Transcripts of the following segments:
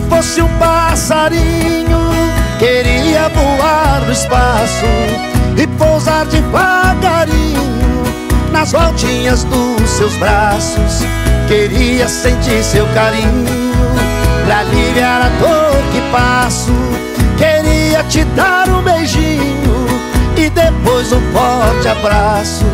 fosse um passarinho, queria voar no espaço e pousar devagarinho nas voltinhas dos seus braços. Queria sentir seu carinho pra aliviar a dor que passo. Queria te dar um beijinho e depois um forte abraço.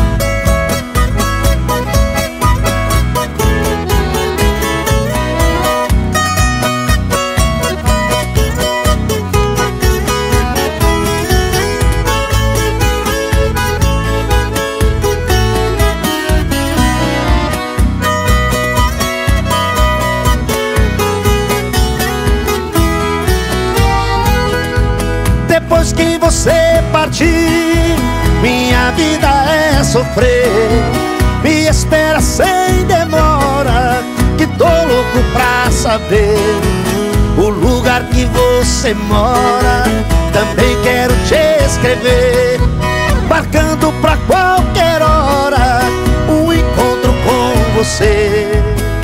Depois que você partir, minha vida é sofrer. Me espera sem demora, que tô louco pra saber o lugar que você mora. Também quero te escrever, marcando pra qualquer hora um encontro com você.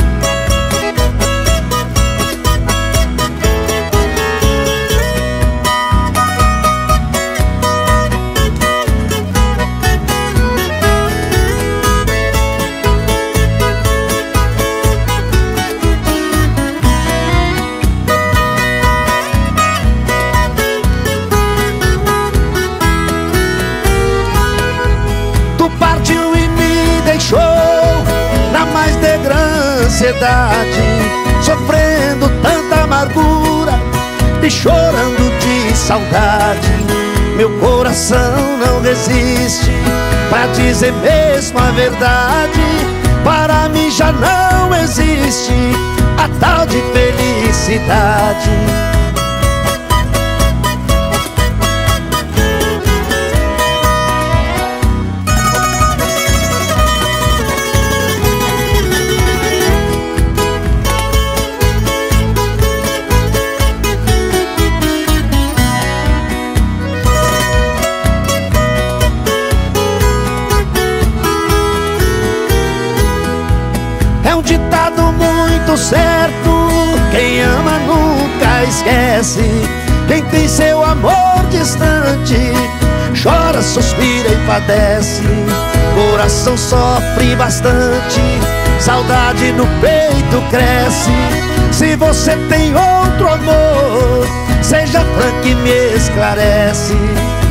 Partiu e me deixou na mais negra ansiedade, sofrendo tanta amargura e chorando de saudade. Meu coração não resiste pra dizer mesmo a verdade. Para mim já não existe a tal de felicidade. É um ditado muito certo: quem ama nunca esquece. Quem tem seu amor distante chora, suspira e padece. Coração sofre bastante, saudade no peito cresce. Se você tem outro amor, seja franco e me esclarece.